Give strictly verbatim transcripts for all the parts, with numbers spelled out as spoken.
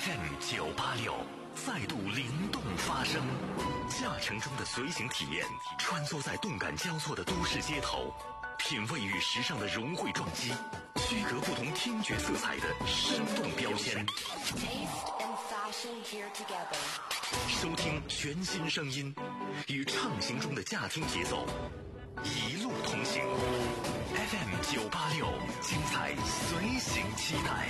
F M 九八六再度灵动发声，驾乘中的随行体验，穿梭在动感交错的都市街头，品味与时尚的融汇撞击，区隔不同听觉色彩的生动标签。收听全新声音，与畅行中的驾听节奏，一路同行。F M 九八六，精彩随行期待。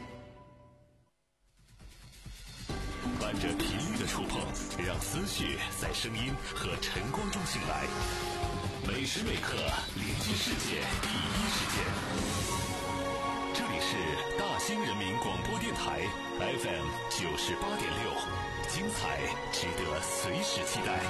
伴着频率的触碰，让思绪在声音和晨光中醒来。每时每刻连接世界第一时间。这里是大兴人民广播电台 F M 九十八点六，精彩值得随时期待。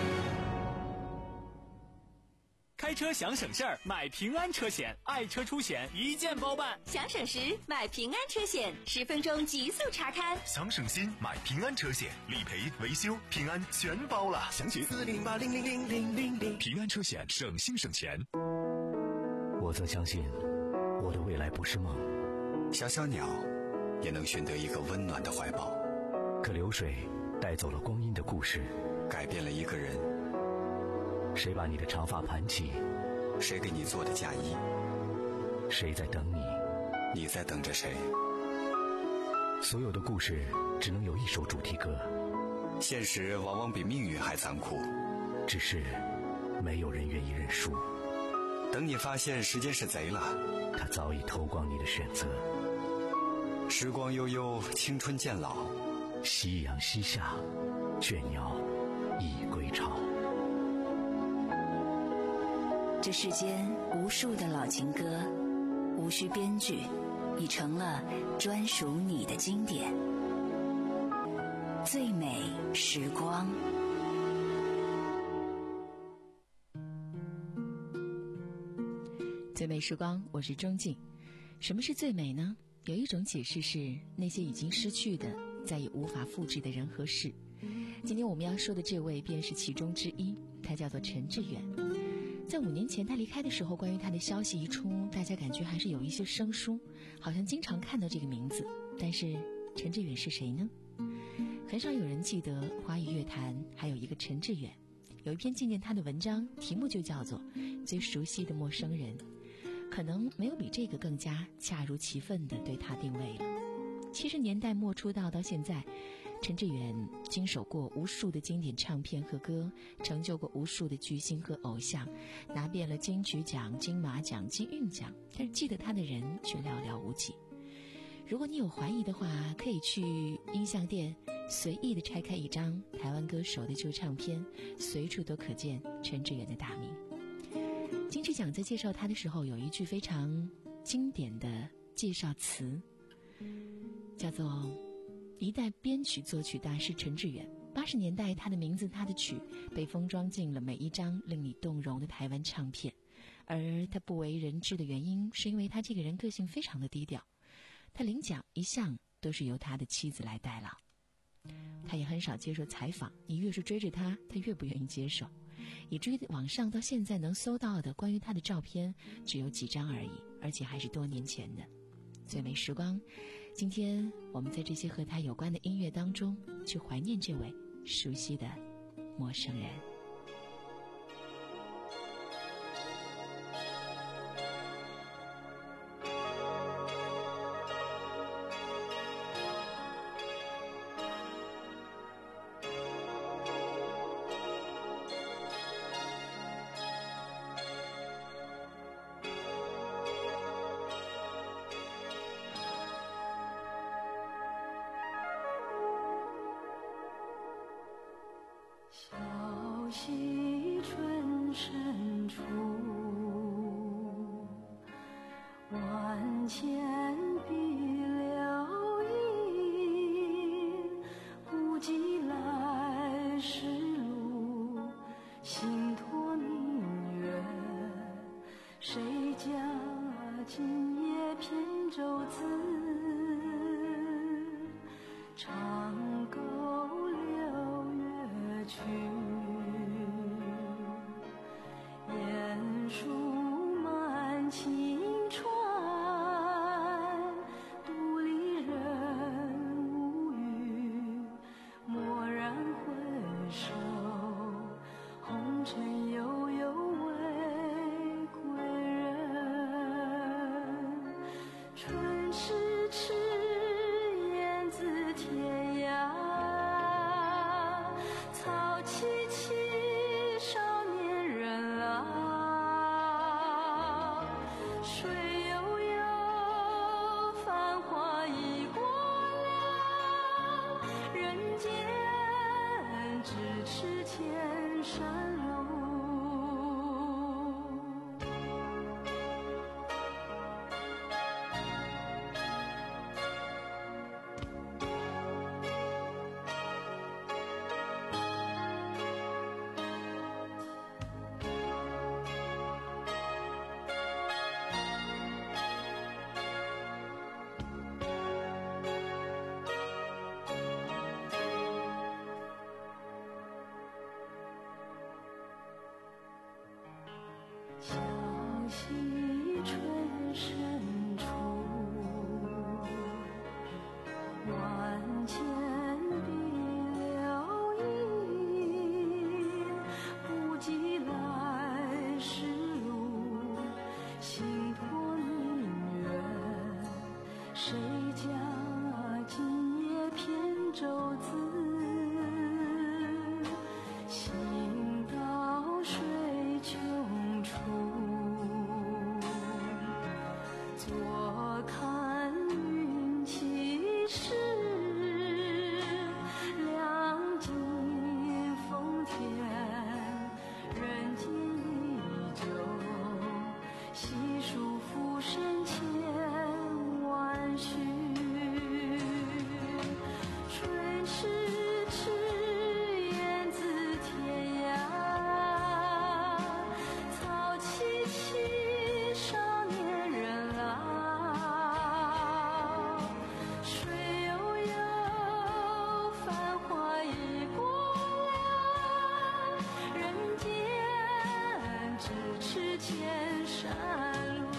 开车想省事儿，买平安车险，爱车出险一键包办。 想省时买平安车险，十分钟极速查看。 想省心买平安车险，理赔维修平安全包了。详询四零八零零零零零零。平安车险，省心省钱。 我曾相信，我的未来不是梦。 小小鸟也能寻得一个温暖的怀抱。 可流水带走了光阴的故事， 改变了一个人。 谁把你的长发盘起？ 谁给你做的嫁衣？ 谁在等你？ 你在等着谁？ 所有的故事只能有一首主题歌。 现实往往比命运还残酷， 只是没有人愿意认输。 等你发现时间是贼了， 他早已偷光你的选择。 时光悠悠，青春渐老， 夕阳西下，倦鸟已归巢。 这世间无数的老情歌，无需编剧，已成了专属你的经典。最美时光。最美时光，我是钟静。什么是最美呢？有一种解释是那些已经失去的，再也无法复制的人和事。今天我们要说的这位便是其中之一，他叫做陈志远。在五年前他离开的时候，关于他的消息一出，大家感觉还是有一些生疏，好像经常看到这个名字。但是陈志远是谁呢？很少有人记得华语乐坛还有一个陈志远。有一篇纪念他的文章，题目就叫做《最熟悉的陌生人》，可能没有比这个更加恰如其分地对他定位了。七十年代末出道到现在，陈志远经手过无数的经典唱片和歌，成就过无数的巨星和偶像，拿遍了金曲奖、金马奖、金韵奖，但是记得他的人却寥寥无几。如果你有怀疑的话，可以去音像店随意地拆开一张台湾歌手的旧唱片，随处都可见陈志远的大名。金曲奖在介绍他的时候，有一句非常经典的介绍词，叫做一代编曲作曲大师陈志远。八十年代，他的名字他的曲被封装进了每一张令你动容的台湾唱片，而他不为人知的原因是因为他这个人个性非常的低调，他领奖一向都是由他的妻子来代劳，他也很少接受采访，你越是追着他，他越不愿意接受，以至于网上到现在能搜到的关于他的照片只有几张而已，而且还是多年前的。最美时光，今天我们在这些和他有关的音乐当中，去怀念这位熟悉的陌生人。 独立人无语。 谁家今夜扁舟子，行到水穷处，坐看云起时，两尽风天，人间依旧，细数浮生千万绪。春迟迟，雁自天涯，草萋萋，少年人老。水悠悠，繁华已过了，人间咫尺千山路。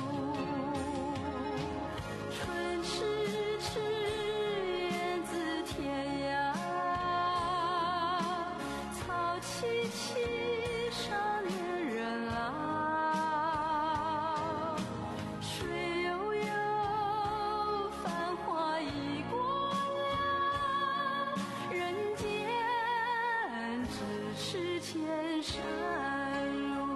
春迟迟，雁自天涯，草萋萋，少年人老。水悠悠，繁华已过了，人间咫尺千山路。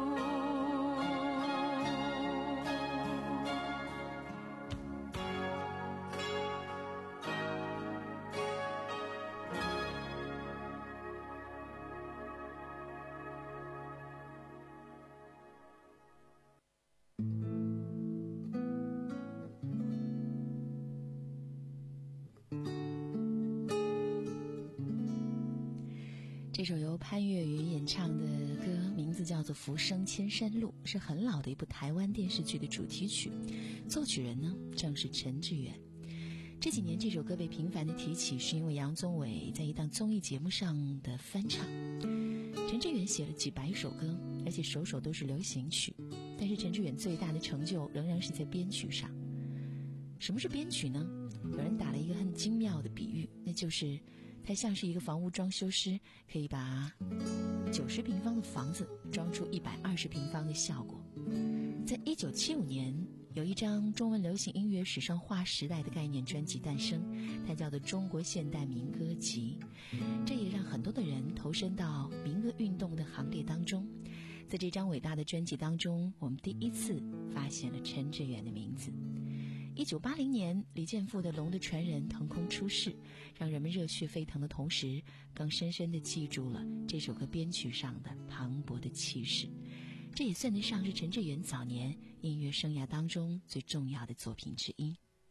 这首由潘越云演唱的歌名字叫做《浮生千山路》，是很老的一部台湾电视剧的主题曲，作曲人呢正是陈志远。这几年这首歌被频繁的提起，是因为杨宗纬在一档综艺节目上的翻唱。陈志远写了几百首歌，而且首首都是流行曲，但是陈志远最大的成就仍然是在编曲上。什么是编曲呢？有人打了一个很精妙的比喻，那就是它像是一个房屋装修师，可以把九十平方的房子装出一百二十平方的效果。在一九七五年，有一张中文流行音乐史上划时代的概念专辑诞生，它叫做《中国现代民歌集》。这也让很多的人投身到民歌运动的行列当中。在这张伟大的专辑当中，我们第一次发现了陈志远的名字。一九八零年，李健富的《龙的传人》腾空出世，让人们热血沸腾的同时，更深深地记住了这首歌编曲上的磅礴的气势。这也算得上是陈志远早年音乐生涯当中最重要的作品之一。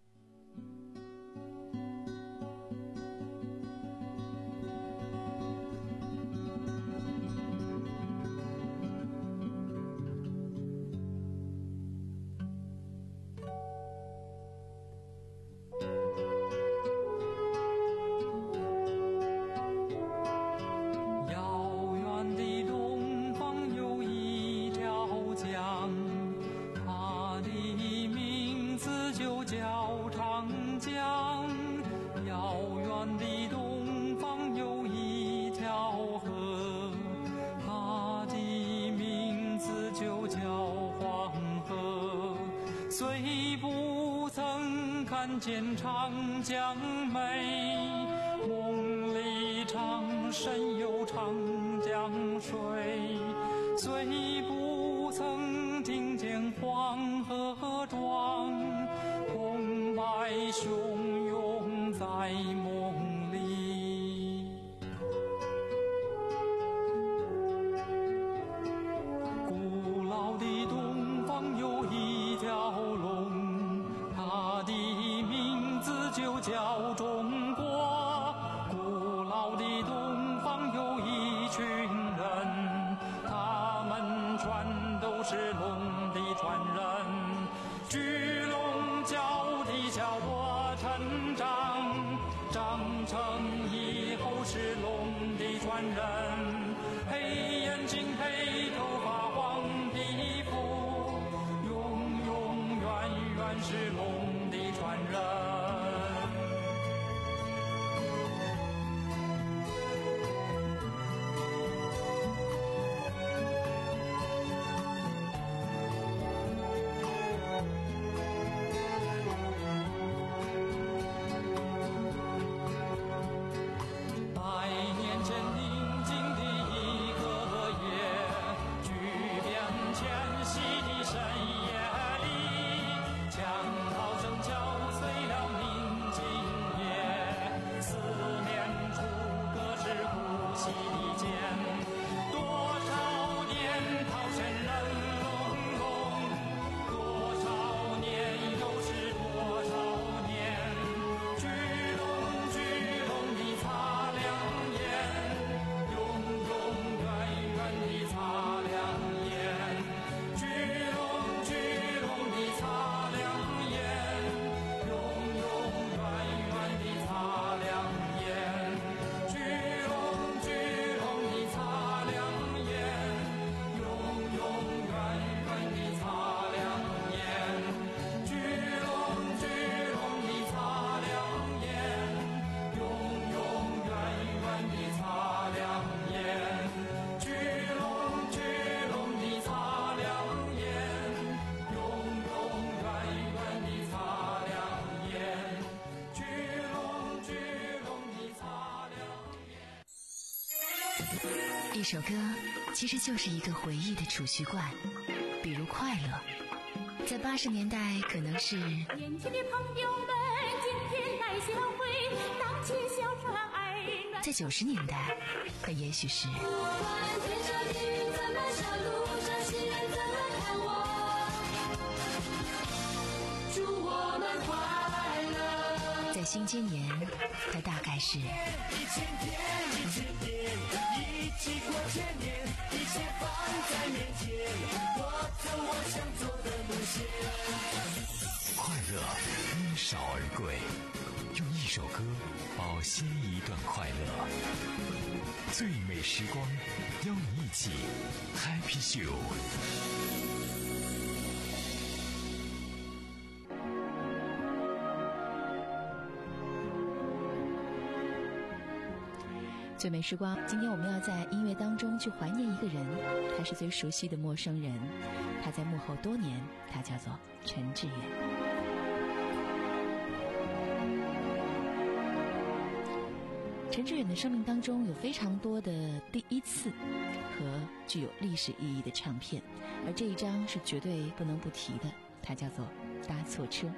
虽不曾看见长江美，梦里常神游长江水。虽不曾听见黄河壮，澎湃汹涌在梦里。古老的东方有一条龙，它的名字就叫中国。古老的东方有一群人，他们全都是龙的传人。巨龙脚底下我成长，长成以后是龙的传人。黑眼睛黑头发黄皮肤，永永远远是龙的传人。 一首歌其实就是一个回忆的储蓄罐，比如快乐，在八十年代可能是年轻的朋友们，今天来相会，荡起小船儿暖。 在九十年代，它也许是不管天上地狱怎么笑，路上行人怎么看我，祝我们快乐。 在新千年，它大概是一千天，一千年，一起过千年，一切放在面前，我走我想走的路线。 快乐因少而贵，用一首歌保鲜一段快乐。最美时光，邀你一起 Happy Show。 最美时光，今天我们要在音乐当中去怀念一个人，他是最熟悉的陌生人，他在幕后多年，他叫做陈志远。陈志远的生命当中有非常多的第一次和具有历史意义的唱片，而这一张是绝对不能不提的，它叫做《搭错车》。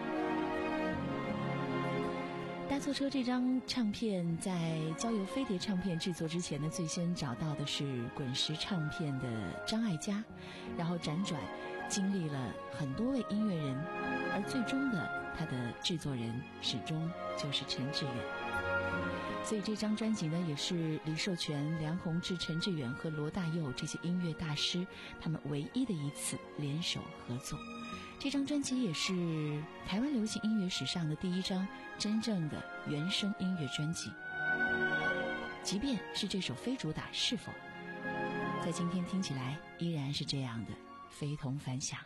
搭错车这张唱片在交由飞碟唱片制作之前呢，最先找到的是滚石唱片的张艾嘉，然后辗转经历了很多位音乐人，而最终的他的制作人始终就是陈志远。所以这张专辑呢，也是李寿全、梁鸿志、陈志远和罗大佑这些音乐大师他们唯一的一次联手合作。这张专辑也是台湾流行音乐史上的第一张真正的原声音乐专辑。即便是这首非主打《是否》，在今天听起来依然是这样的非同凡响。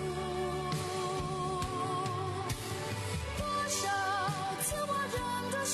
多少次我忍着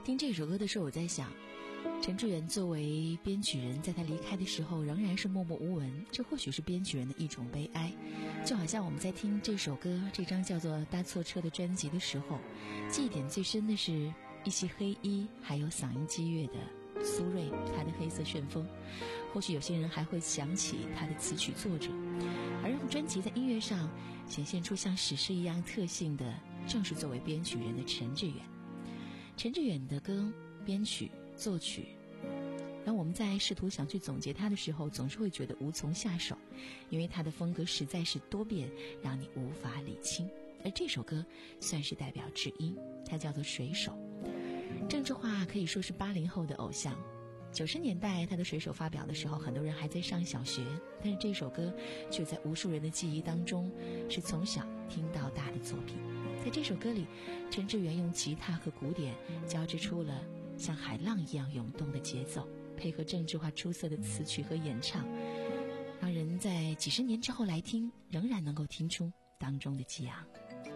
听这首歌的时候，我在想，陈志远作为编曲人，在他离开的时候仍然是默默无闻，这或许是编曲人的一种悲哀。就好像我们在听这首歌，这张叫做《搭错车》的专辑的时候，记忆点最深的是一袭黑衣，还有嗓音激越的苏芮，他的黑色旋风。或许有些人还会想起他的词曲作者，而让专辑在音乐上显现出像史诗一样特性的，正是作为编曲人的陈志远。陈志远的歌编曲作曲，当我们在试图想去总结他的时候，总是会觉得无从下手，因为他的风格实在是多变，让你无法理清。而这首歌算是代表之一，它叫做《水手》。郑智化可以说是八零后的偶像，九十年代他的《水手》发表的时候，很多人还在上小学，但是这首歌却在无数人的记忆当中是从小听到大的作品。在这首歌里，陈志远用吉他和鼓点交织出了像海浪一样涌动的节奏，配合郑智化出色的词曲和演唱，让人在几十年之后来听，仍然能够听出当中的激昂。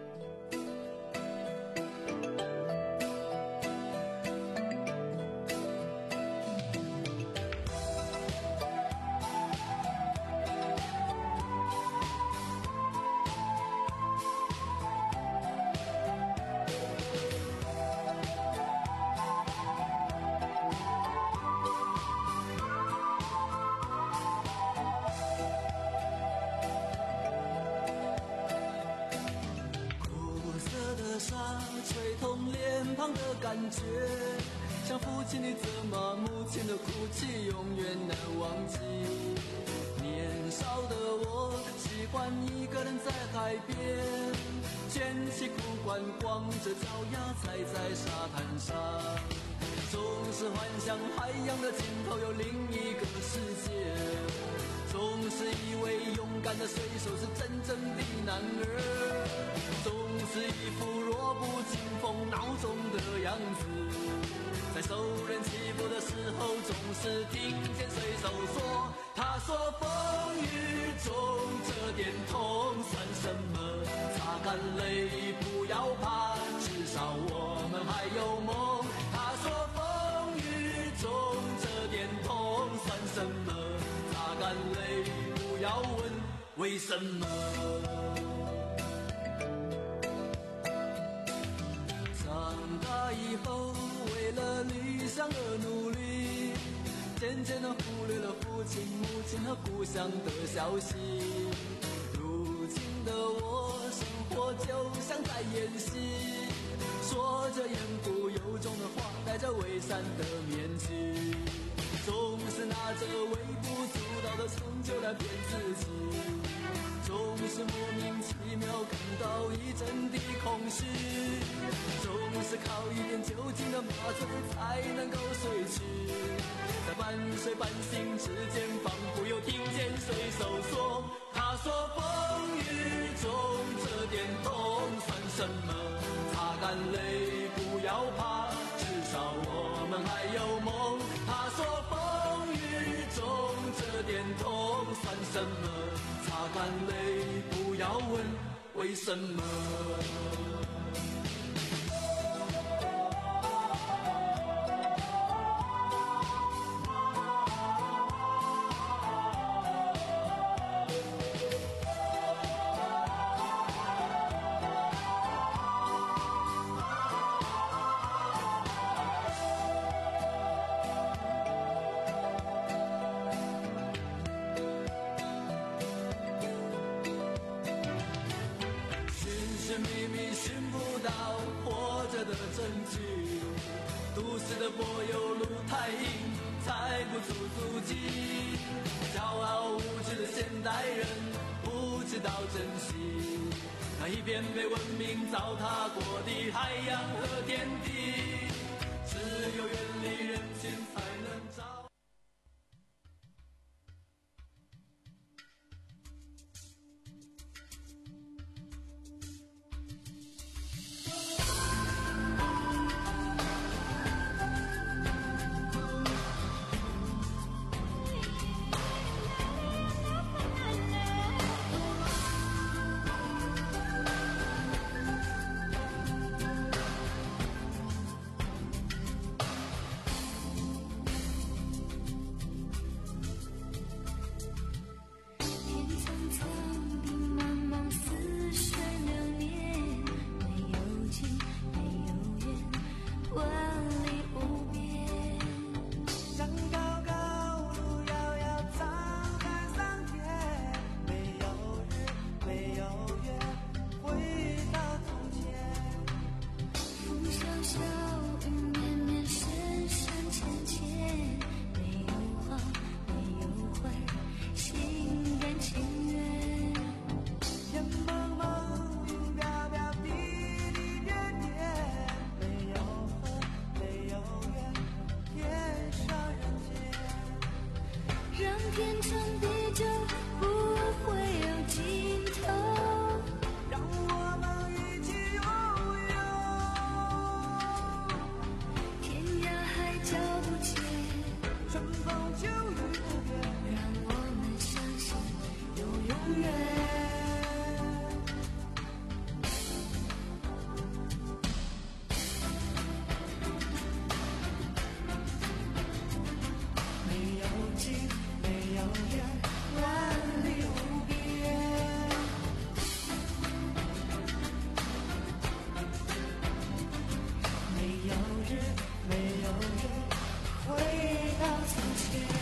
感觉像父亲的责骂，母亲的哭泣，永远难忘记。年少的我喜欢一个人在海边，卷起裤管，光着脚丫踩在沙滩上，总是幻想海洋的尽头有另一个世界，总是以为勇敢的水手是真正的男儿，总是一副弱不禁风孬种的样子，在受人欺负的时候总是听见水手说，他说风雨中这点痛算什么，擦干泪不要怕，至少我们还有梦。他说风雨中这点痛算什么，擦干泪不要问为什么。以后为了理想而努力，渐渐地忽略了父亲母亲和故乡的消息。如今的我生活就像在演戏，说着言不由衷的话，戴着伪善的面具，总是拿着微不足道的成就来骗自己，总是莫名其妙感到一阵的空虚，总是靠一点酒精的麻醉才能够睡去，在半睡半醒之间，仿佛又听见水手说，他说风雨中这点痛算什么，擦干泪不要怕，至少我们还有梦。他说风雨中这点痛算什么，擦干泪不要问为什么。都市的柏油路太硬，踩不出足迹，骄傲无知的现代人不知道珍惜那一片被文明糟蹋过的海洋和天地，只有远离人群才能找天长地久，不会有尽头。 让我们一起拥有， 天涯海角不缺， 春风秋雨不变， 让我们相信有永远。没有尽，没有缘，万里无边。没有日，没有月，回到从前。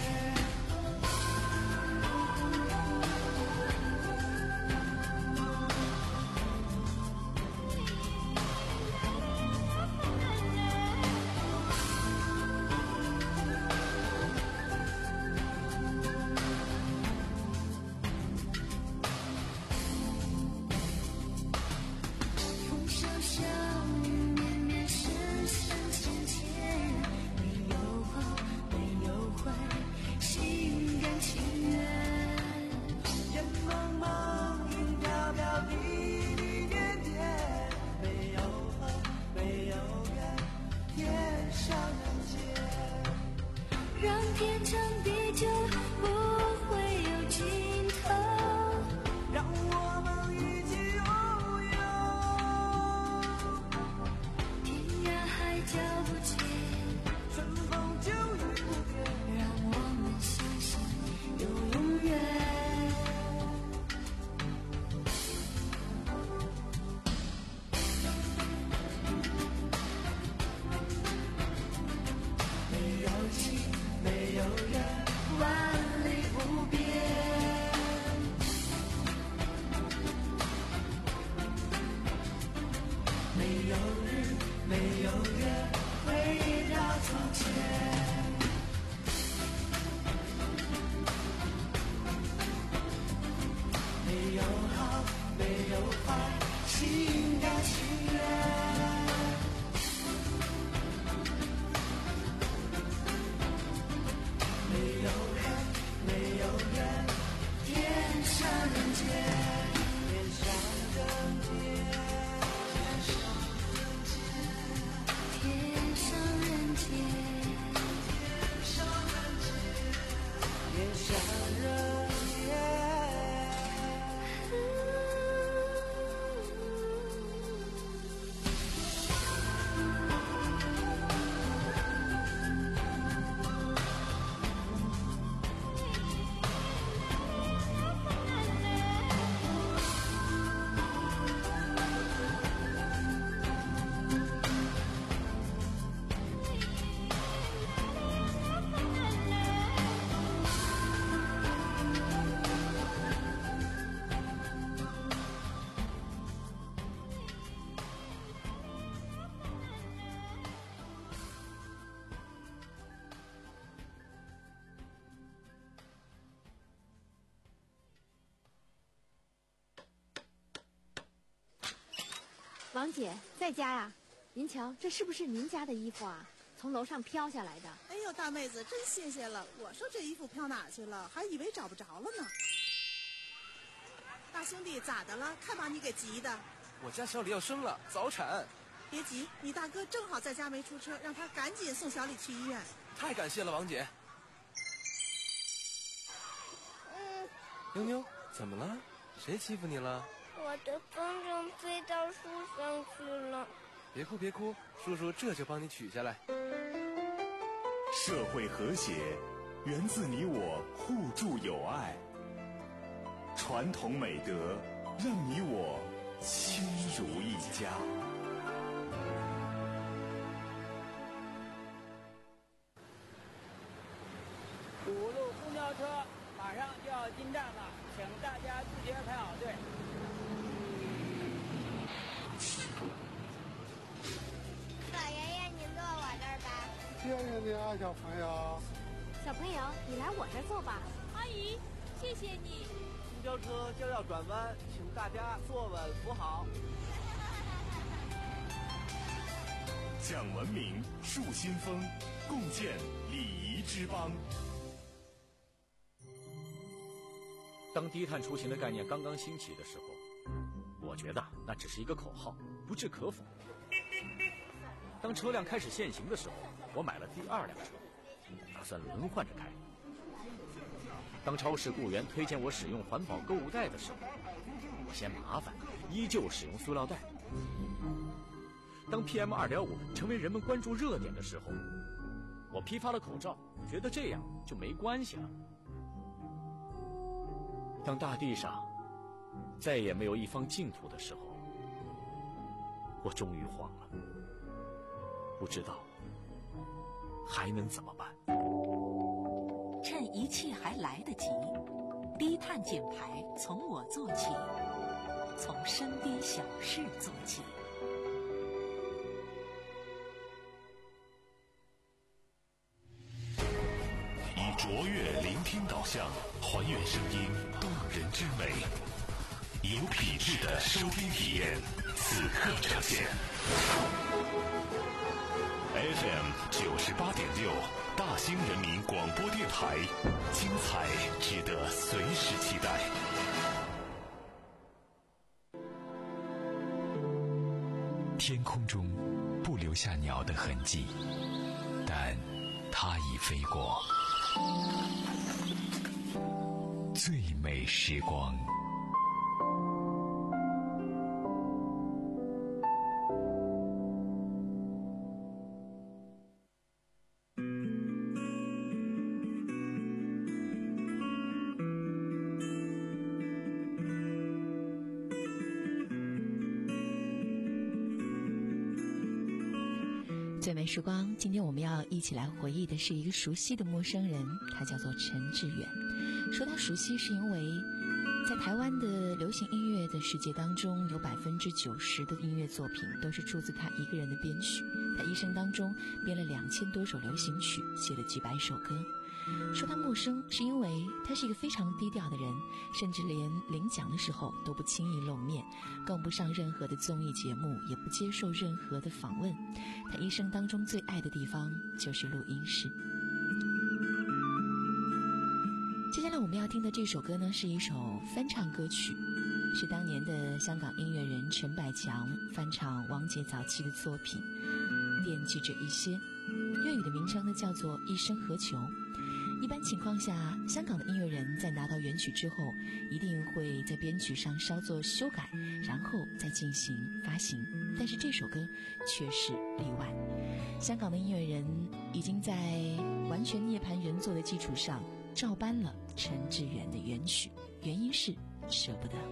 风萧萧雨绵绵，深深浅浅，没有后，没有悔，心甘情愿。 烟蒙蒙，云飘飘，滴滴点点，没有后，没有缘，天上人间。 让天长地久，不会有尽头。 让我们一起拥有， 天涯海角不缺， 春风秋雨不变。 让我们相信有永远。没有尽，没有缘，万里无边。没有日，没有月，回到从前。没有好，没有坏，心甘情愿。没有恨，没有怨，天上人间。 天上人间， 天上人间， 天上人间。 王姐在家呀？您瞧，这是不是您家的衣服啊？从楼上飘下来的。 哎呦，大妹子真新鲜了！我说这衣服飘哪去了，还以为找不着了呢。大兄弟咋的了？看把你给急的。 我家小李要生了，早产。 别急，你大哥正好在家没出车，让他赶紧送小李去医院。 太感谢了，王姐。 嗯。 妞妞，怎么了？谁欺负你了？ 我的风筝飞到树上去了。 别哭别哭，叔叔这就帮你取下来。 社会和谐源自你我互助友爱，传统美德让你我亲如一家。 五路公交车马上就要进站了，请大家自觉排好队。 老爷爷，您坐我这儿吧。 谢谢你啊，小朋友。 小朋友，你来我这儿坐吧。 阿姨，谢谢你。 公交车就要转弯，请大家坐稳扶好。 讲文明，树新风，共建礼仪之邦。 当低碳出行的概念刚刚兴起的时候，我觉得那只是一个口号，不置可否。当车辆开始限行的时候，我买了第二辆车，打算轮换着开。当超市雇员推荐我使用环保购物袋的时候，我嫌麻烦，依旧使用塑料袋。当 P M 二点五 成为人们关注热点的时候，我批发了口罩，觉得这样就没关系了。当大地上再也没有一方净土的时候，我终于慌了，不知道还能怎么办。 趁一切还来得及，低碳减排从我做起，从身边小事做起。 以卓越聆听导向，还原声音动人之美，有品质的收听体验，此刻呈现。F M 九十八点六，大兴人民广播电台，精彩值得随时期待。 天空中不留下鸟的痕迹，但它已飞过。最美时光。 最美时光，今天我们要一起来回忆的是一个熟悉的陌生人，他叫做陈志远。说他熟悉，是因为在台湾的流行音乐的世界当中，有百分之九十的音乐作品都是出自他一个人的编曲。他一生当中编了两千多首流行曲，写了几百首歌。说他陌生，是因为他是一个非常低调的人，甚至连领奖的时候都不轻易露面，更不上任何的综艺节目，也不接受任何的访问。他一生当中最爱的地方就是录音室。接下来我们要听的这首歌呢，是一首翻唱歌曲，是当年的香港音乐人陈百强翻唱王杰早期的作品《惦记着一些》，粤语的名称呢叫做《一生何求》。一般情况下，香港的音乐人在拿到原曲之后，一定会在编曲上稍作修改，然后再进行发行。但是这首歌却是例外。香港的音乐人已经在完全涅槃原作的基础上，照搬了陈志远的原曲，原因是舍不得。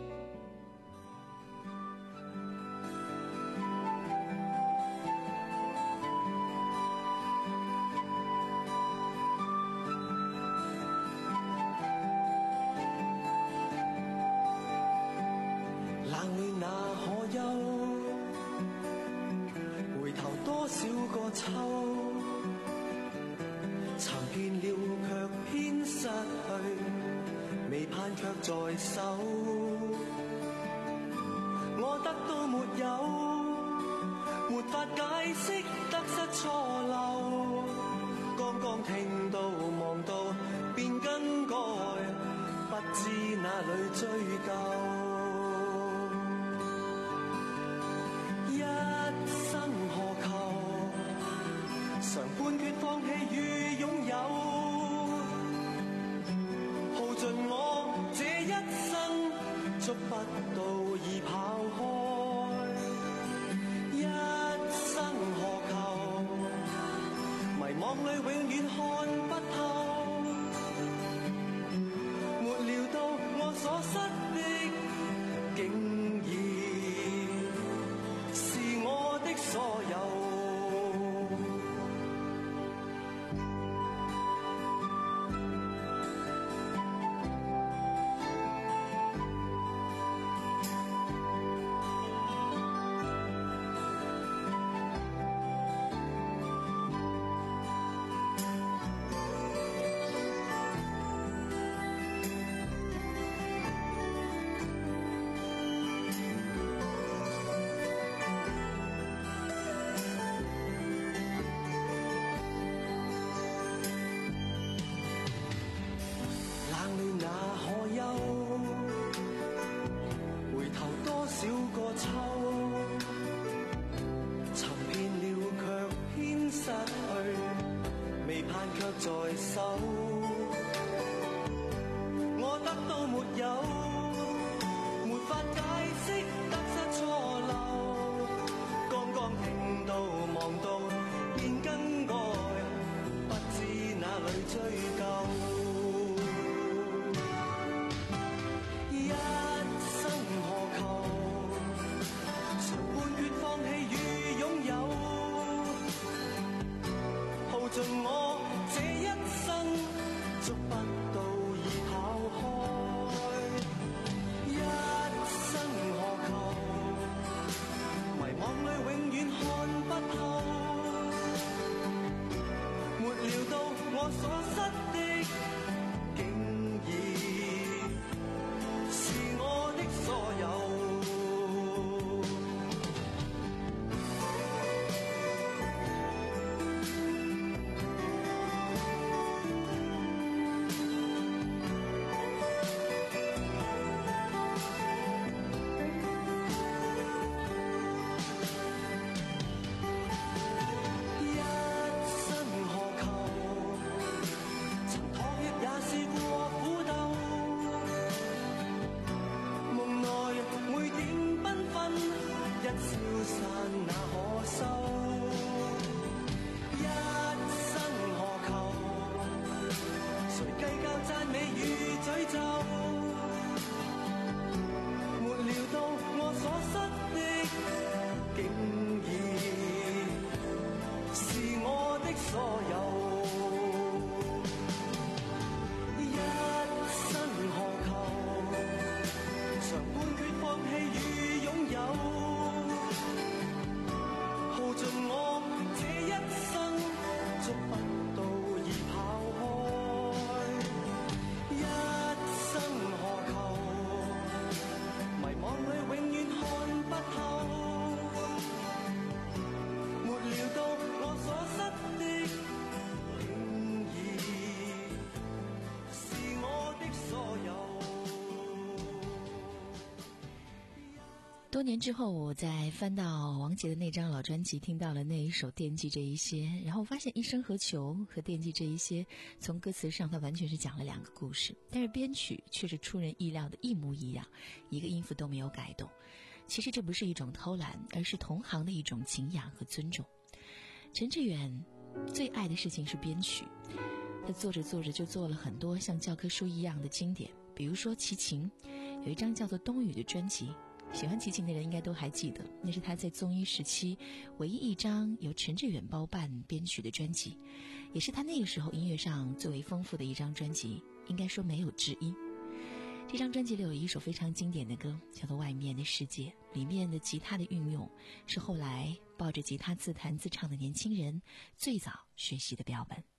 多年之后，我在翻到王杰的那张老专辑，听到了那一首《惦记这一些》，然后发现《一生何求》和《惦记这一些》从歌词上它完全是讲了两个故事，但是编曲却是出人意料的一模一样，一个音符都没有改动。其实这不是一种偷懒，而是同行的一种敬仰和尊重。陈志远最爱的事情是编曲，他做着做着就做了很多像教科书一样的经典，比如说齐秦有一张叫做《冬雨》的专辑，喜欢齐秦的人应该都还记得，那是他在综艺时期唯一一张由陈志远包办编曲的专辑，也是他那个时候音乐上最为丰富的一张专辑，应该说没有之一。这张专辑里有一首非常经典的歌，叫做《外面的世界》，里面的吉他的运用是后来抱着吉他自弹自唱的年轻人最早学习的标本。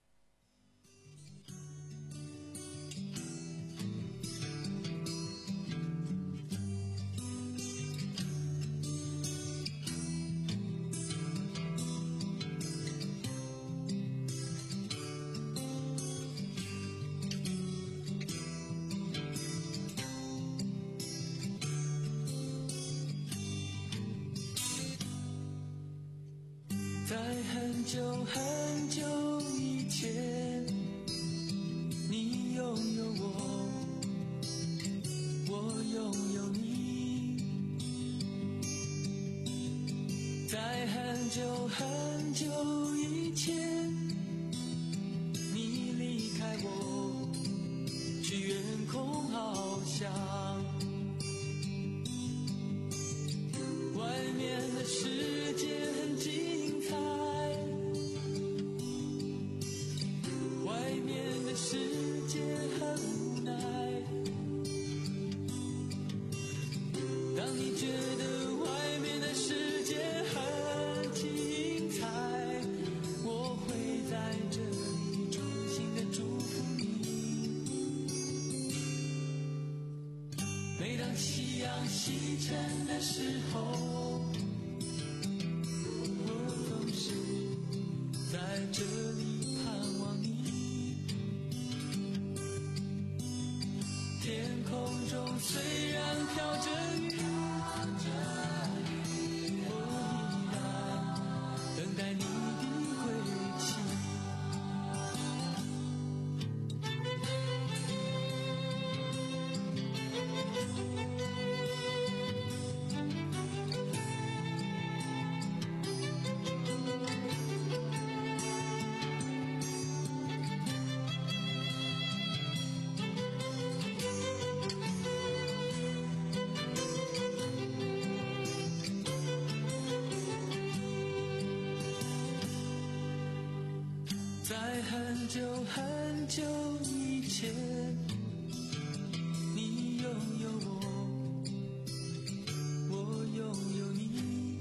在很久很久以前，你拥有我，我拥有你。在很久很久以前，你离开我，去远空翱翔。外面的世界很精彩，外面的世界很无奈。当你觉得外面的世界很精彩，我会在这里衷心的祝福你。每当夕阳西沉的时候，在这里盼望你。天空中虽然飘着雨，我依然等待你的归期。在很久很久以前，你拥有我，我拥有你。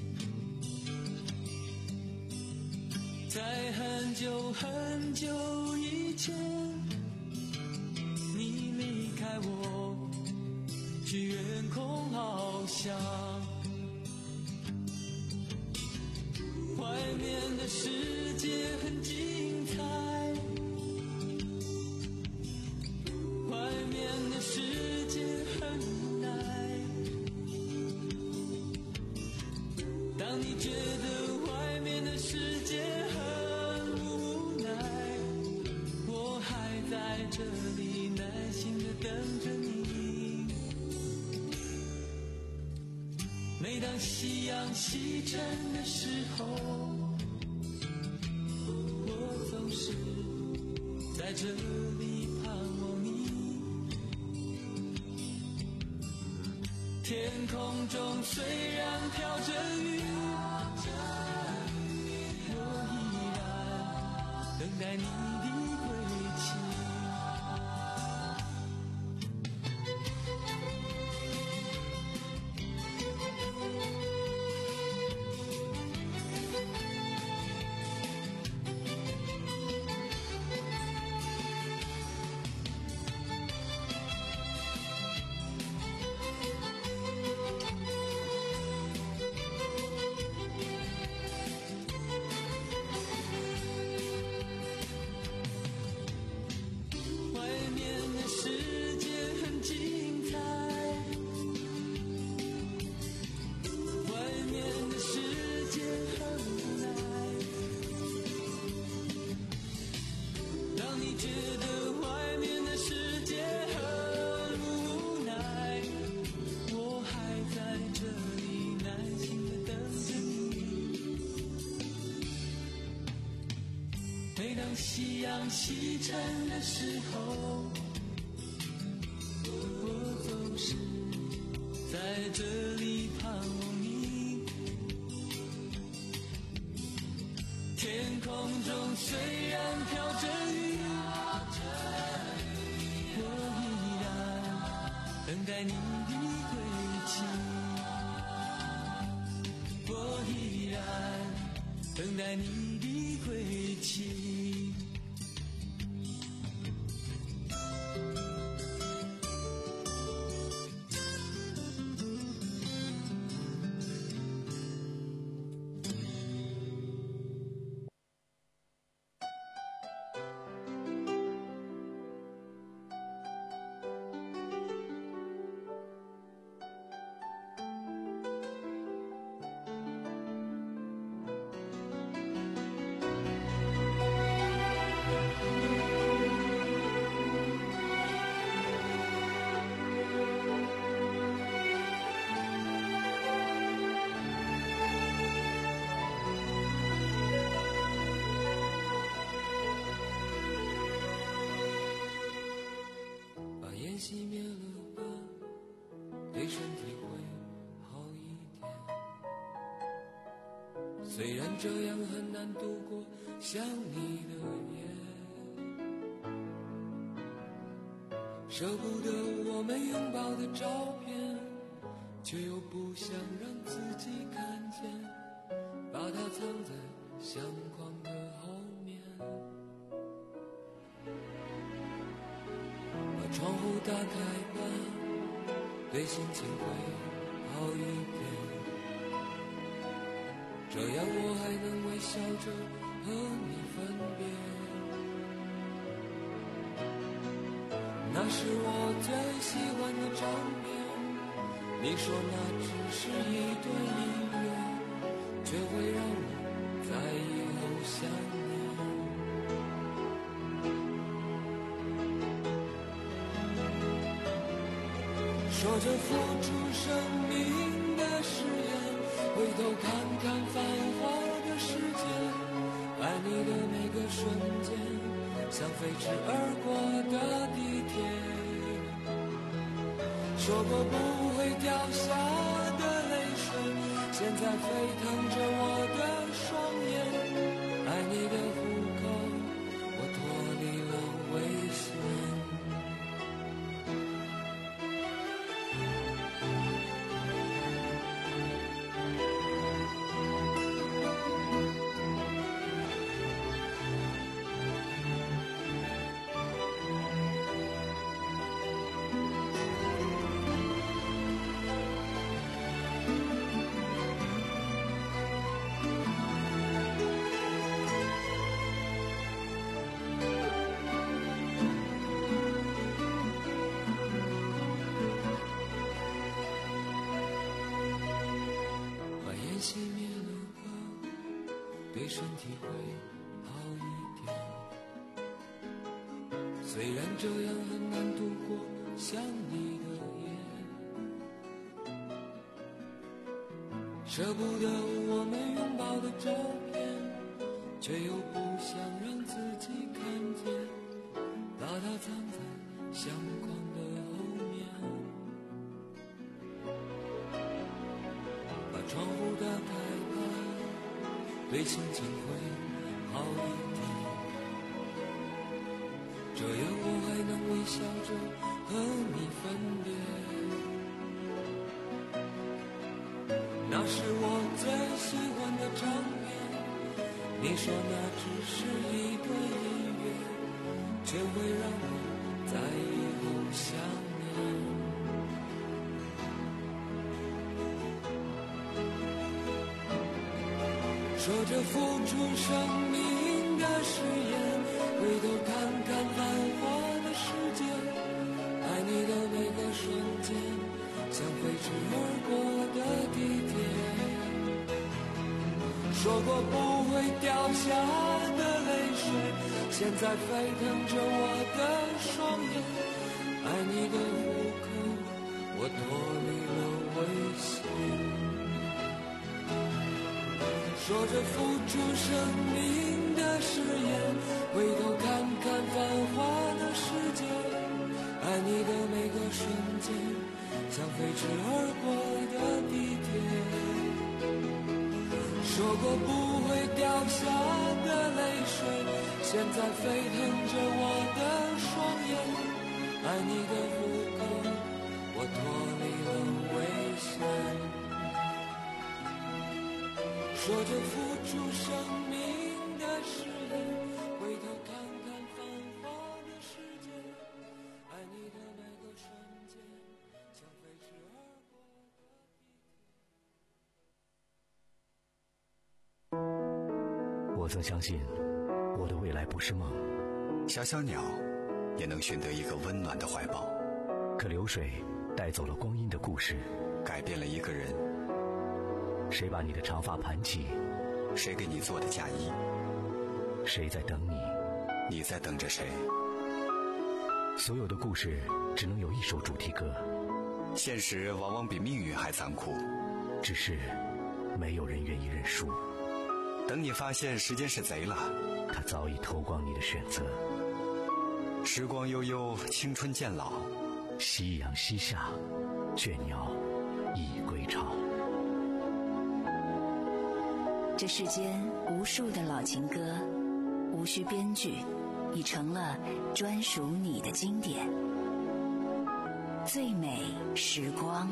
在很久很久以前，你离开我，去远空翱翔。外面的世界很精彩，外面的世界很无奈。当你觉得外面的世界很无奈，我还在这里耐心地等着你。每当夕阳西沉的时候，我总是在这里盼望你。天空中虽然飘着雨，我依然等待你的归期。 当夕阳西沉的时候，我总是在这里盼望你。天空中虽然飘着雨，我依然等待你的归期，我依然等待你的归期。熄灭了吧，对身体会好一点。虽然这样很难度过想你的夜，舍不得我们拥抱的照片，却又不想让自己看见，把它藏在相框的后面。窗户打开吧，对心情会好一点，这样我还能微笑着和你分别。那是我最喜欢的照片，你说那只是一段音乐，却会让我在以后想你。说着付出生命的誓言，回头看看繁华的世界，爱你的每个瞬间，像飞驰而过的地铁。说过不会掉下的泪水，现在沸腾着我的双眼，爱你的虎口，我脱离了危险。熄灭了吧，对身体会好一点。虽然这样很难度过想你的夜，舍不得我们拥抱的照片，却又不想让自己看见，把它藏在相框的后面。把窗户打开吧，对心情会好一点，这样我还能微笑着和你分别。那是我最喜欢的唱片，你说那只是一段音乐，却会让我在以后想念。说着付出生命的誓言，回头看看繁华的世界，爱你的每个瞬间，像飞驰而过的地铁。说过不会掉下的泪水，现在沸腾着我的双眼，爱你的虎口，我脱离了危险。说着付出生命的誓言， 回头看看繁华的世界，爱你的每个瞬间，像飞驰而过的地铁。说过不会掉下的泪水，现在沸腾着我的双眼。爱你的不够，我脱离了危险。说着付出生命的誓言，回头看看繁华的世界，爱你的每个瞬间，像飞驰而过。我曾相信，我的未来不是梦。 小小鸟也能寻得一个温暖的怀抱。 可流水带走了光阴的故事， 改变了一个人。 谁把你的长发盘起？ 谁给你做的嫁衣？ 谁在等你？ 你在等着谁？ 所有的故事只能有一首主题歌。 现实往往比命运还残酷， 只是没有人愿意认输。 等你发现时间是贼了， 他早已偷光你的选择。 时光悠悠，青春渐老， 夕阳西下，倦鸟已归巢。 这世间无数的老情歌，无需编剧，已成了专属你的经典。最美时光。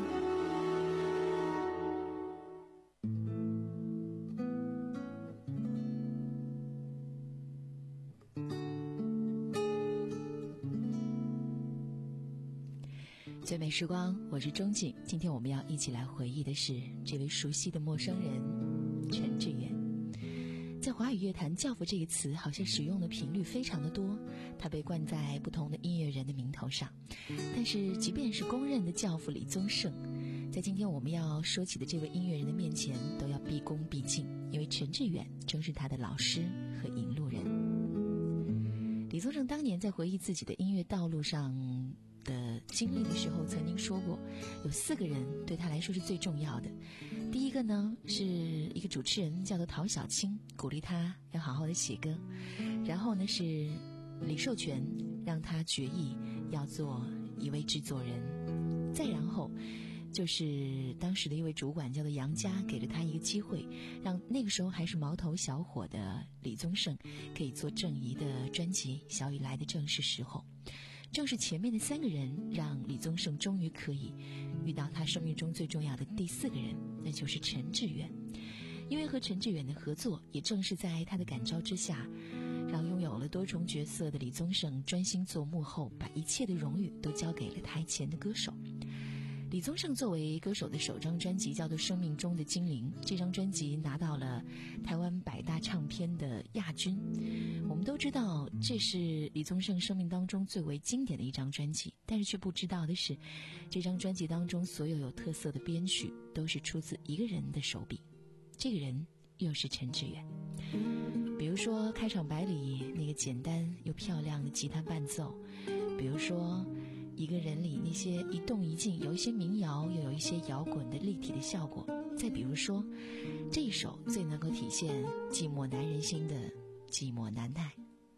最美时光，我是钟静。今天我们要一起来回忆的是这位熟悉的陌生人陈志远。在华语乐坛，教父这个词好像使用的频率非常的多，他被冠在不同的音乐人的名头上。但是即便是公认的教父李宗盛，在今天我们要说起的这位音乐人的面前都要毕恭毕敬，因为陈志远正是他的老师和引路人。李宗盛当年在回忆自己的音乐道路上的经历的时候曾经说过，有四个人对他来说是最重要的。第一个呢是一个主持人叫做陶小青，鼓励他要好好的写歌。然后呢是李寿全，让他决意要做一位制作人。再然后就是当时的一位主管叫做杨佳，给了他一个机会，让那个时候还是毛头小伙的李宗盛可以做郑怡的专辑《小雨来的正是时候》。正是前面的三个人，让李宗盛终于可以遇到他生命中最重要的第四个人，那就是陈志远。因为和陈志远的合作，也正是在他的感召之下，让拥有了多重角色的李宗盛专心做幕后，把一切的荣誉都交给了台前的歌手。李宗盛作为歌手的首张专辑叫做《生命中的精灵》，这张专辑拿到了台湾百大唱片的亚军。我们都知道这是李宗盛生命当中最为经典的一张专辑，但是却不知道的是，这张专辑当中所有有特色的编曲都是出自一个人的手笔，这个人又是陈志远。比如说开场白里那个简单又漂亮的吉他伴奏，比如说一个人里那些一动一静，有一些民谣又有一些摇滚的立体的效果。再比如说这一首最能够体现寂寞男人心的寂寞难耐。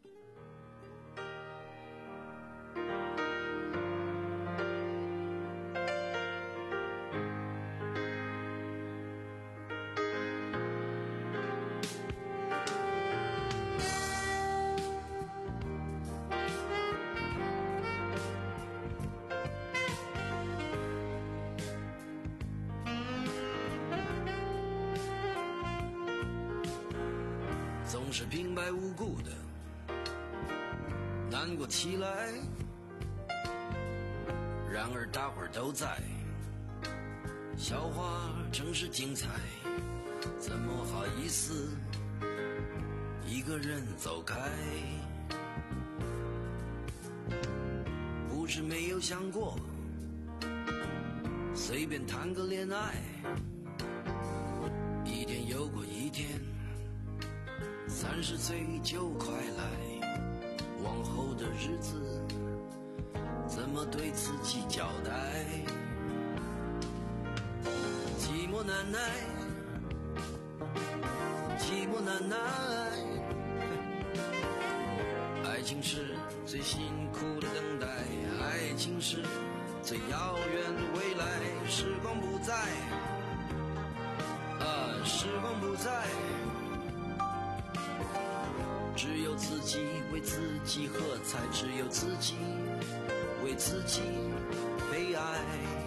总是平白无故的难过起来，然而大伙儿都在，笑话正是精彩，怎么好意思一个人走开？不是没有想过随便谈个恋爱，一天又过一天，三十岁就快来，往后的日子怎么对自己交代？寂寞难耐，寂寞难耐， 情是最辛苦的等待，爱情是最遥远的未来。时光不再，啊，时光不再，只有自己为自己喝彩，只有自己为自己悲哀。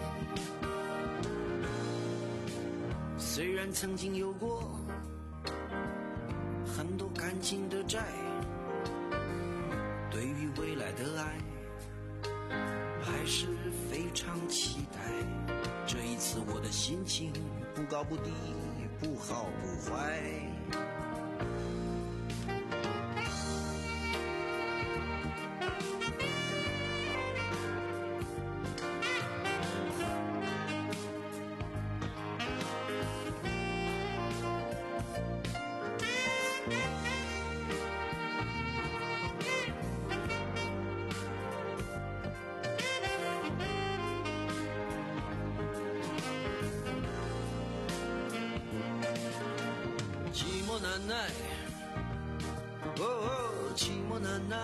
虽然曾经有过很多感情的债，对于未来的爱还是非常期待。这一次我的心情不高不低，不好不坏。寂寞难耐，哦哦，寂寞难耐。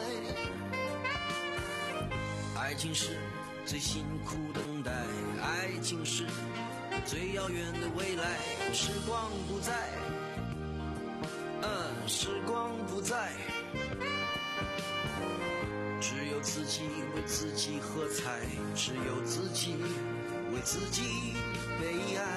爱情是最辛苦等待，爱情是最遥远的未来。时光不再，嗯，时光不再，只有自己为自己喝彩，只有自己为自己悲哀。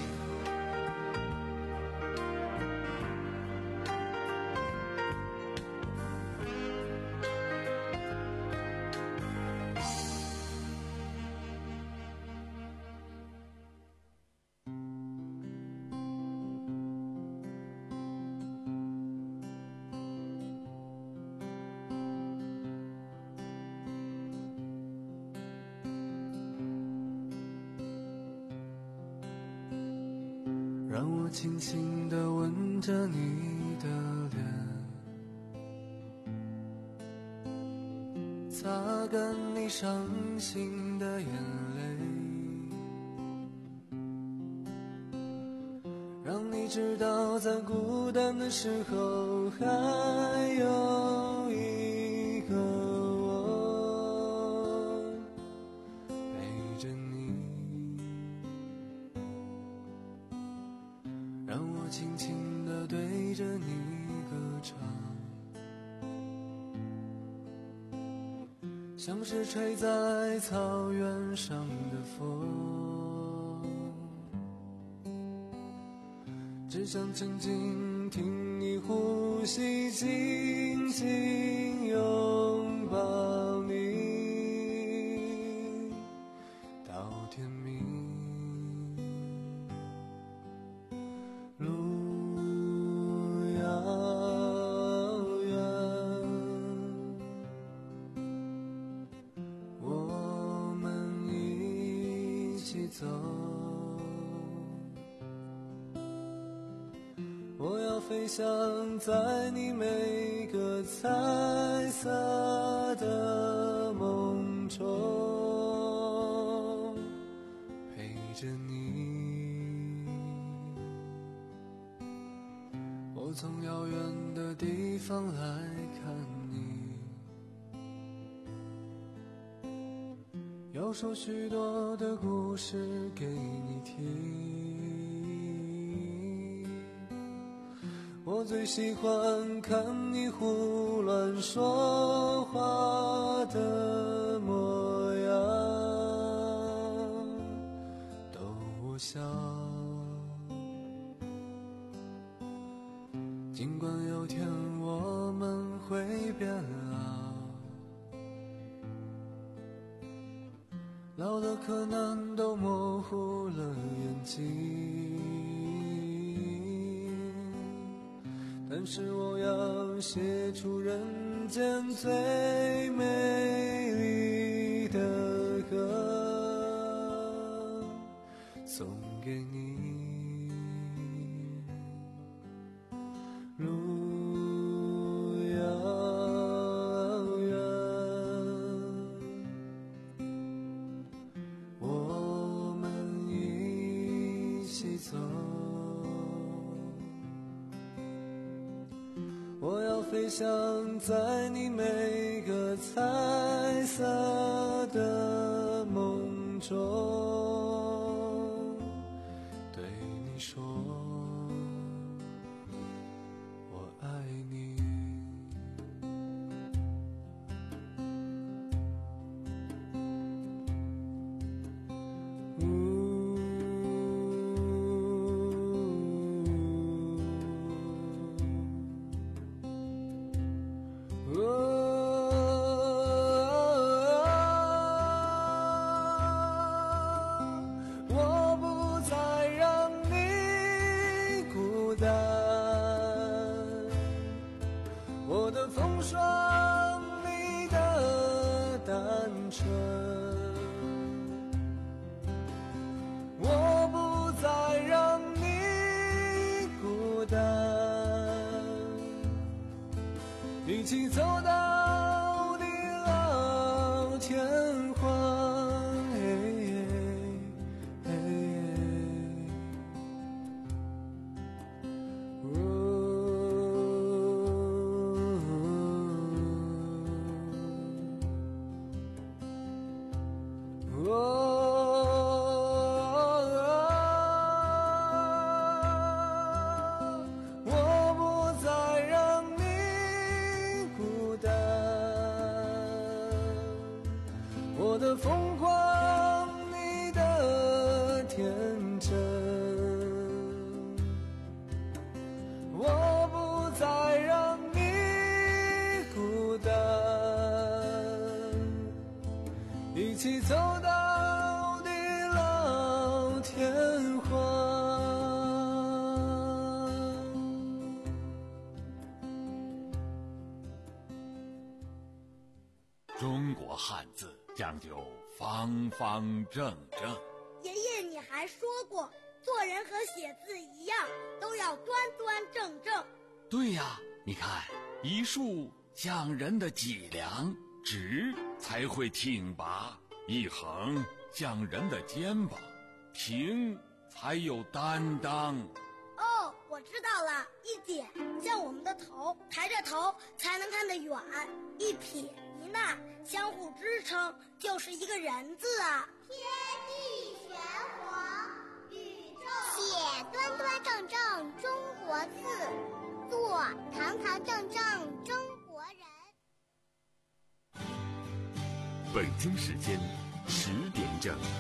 让我轻轻地吻着你的脸，擦干你伤心的眼泪，让你知道在孤单的时候还有一个我陪着你。让我轻轻地对着你歌唱，像是吹在草原上的风，只想静静听你呼吸，紧紧拥抱你到天明。路遥远，我们一起走。我要飞翔在你每个彩色的梦中，陪着你。我从遥远的地方来看你，要说许多的故事给你听。我最喜欢看你胡乱说话的模样，逗我笑。尽管有天我们会变老，老的可能都模糊了眼睛，但是我要写出人间最美丽的歌，送给你。路遥远，我们一起走。我要飞翔在你每个彩色的梦中，对你说我爱你。一起走到地老天荒，我的疯狂，你的天真，我不再让你孤单，一起走到地老天荒。 中国汉字讲究方方正正。 爷爷，你还说过，做人和写字一样，都要端端正正。 对呀，你看，一竖像人的脊梁，直才会挺拔；一横像人的肩膀，平才有担当。 哦，我知道了，一点像我们的头，抬着头才能看得远；一撇一捺相互支撑，就是一个人字啊。 天地玄黄，宇宙写端端正正中国字，做堂堂正正中国人。 北京时间十点整。